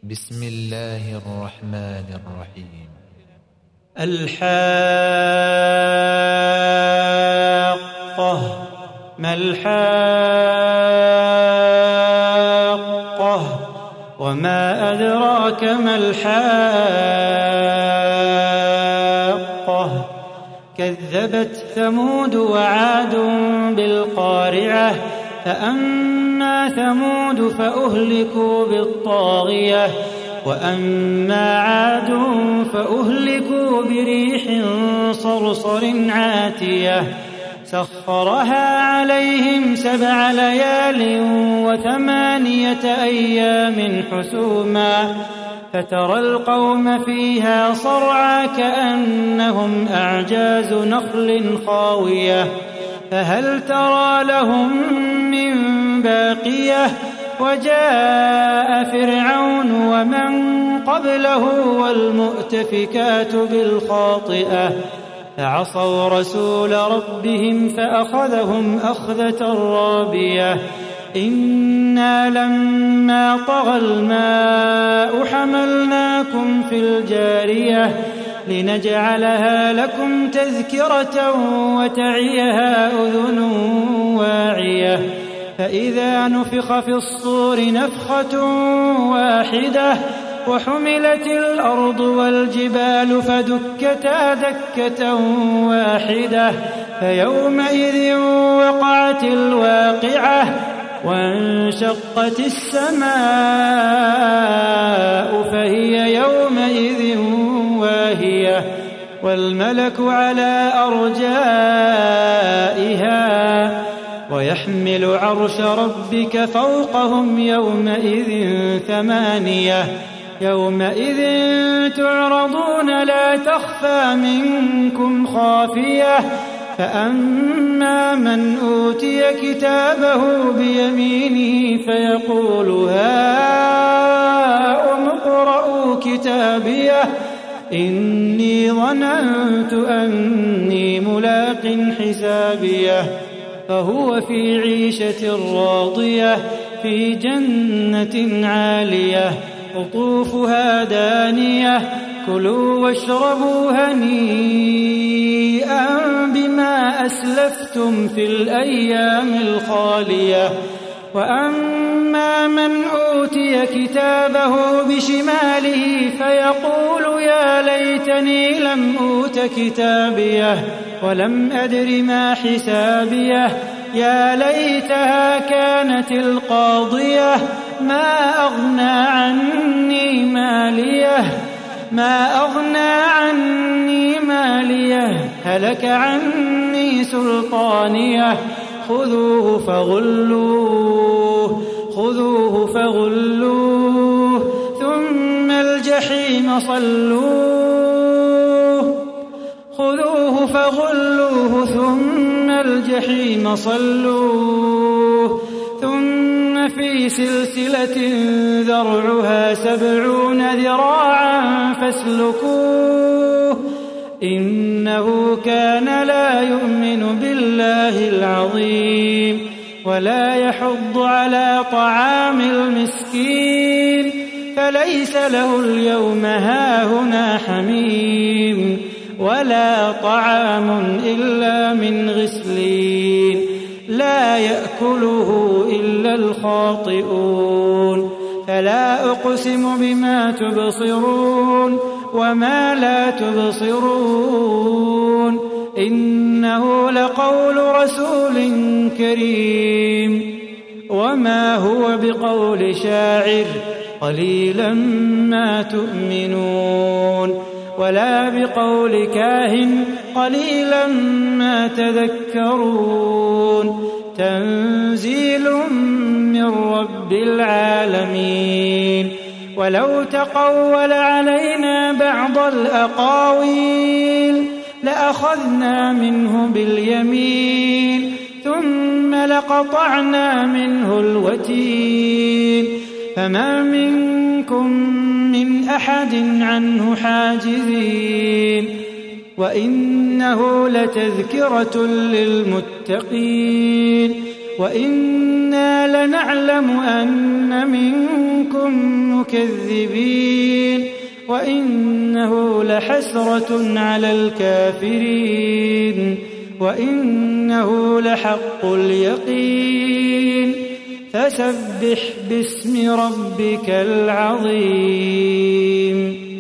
بسم الله الرحمن الرحيم. الحاقة. ما الحاقة وما أدراك ما الحاقة. كذبت ثمود وعاد بالقارعة فأما ثمود فأهلكوا بالطاغية وأما عاد فأهلكوا بريح صرصر عاتية سخرها عليهم 7 ليال و8 أيام حسوما فترى القوم فيها صرعى كأنهم أعجاز نخل خاوية فهل ترى لهم من باقية. وجاء فرعون ومن قبله والمؤتفكات بالخاطئة فعصوا رسول ربهم فأخذهم أخذة رابية. إنا لما طغى الماء حملناكم في الجارية لنجعلها لكم تذكرة وتعيها أذن واعية. فإذا نفخ في الصور نفخة واحدة وحملت الأرض والجبال فدكتا دكة واحدة فيومئذ وقعت الواقعة وانشقت السماء فهي يومئذ واهية والملك على أرجائها ويحمل عرش ربك فوقهم يومئذ 8 يومئذ تعرضون لا تخفى منكم خافية. فأما من أوتي كتابه بيمينه فيقول هاؤم اقرءوا كتابيه إني ظننت أني ملاق حسابيه فهو في عيشة راضية في جنة عالية قطوفها دانية كلوا واشربوا هنيئا بما أسلفتم في الأيام الخالية. وأما من أوتي كتابه بشماله فيقول يا ليتني لم أوت كتابيه ولم أدر ما حسابيه يا ليتها كانت القاضية ما أغنى عني ماليه هلك عني سلطانيه خذوه فغلوه ثم الجحيم صلوه ثم في سلسلة ذرعها 70 ذراعا فاسلكوه إنه كان لا يؤمن بالله العظيم ولا يحض على طعام المسكين فليس له اليوم هاهنا حميم ولا طعام إلا من غسلين لا يأكله إلا الخاطئون. فلا أقسم بما تبصرون وما لا تبصرون إنه لقول رسول كريم وما هو بقول شاعر قليلا ما تؤمنون ولا بقول كاهن قليلا ما تذكرون تنزيل من رب العالمين. ولو تقول علينا بعض الأقاويل لأخذنا منه باليمين ثم لقطعنا منه الوتين فما منكم من أحد عنه حاجزين وإنه لتذكرة للمتقين وإنا لنعلم أن منكم مكذبين وإنه لحسرة على الكافرين وإنه لحق اليقين فسبح باسم ربك العظيم.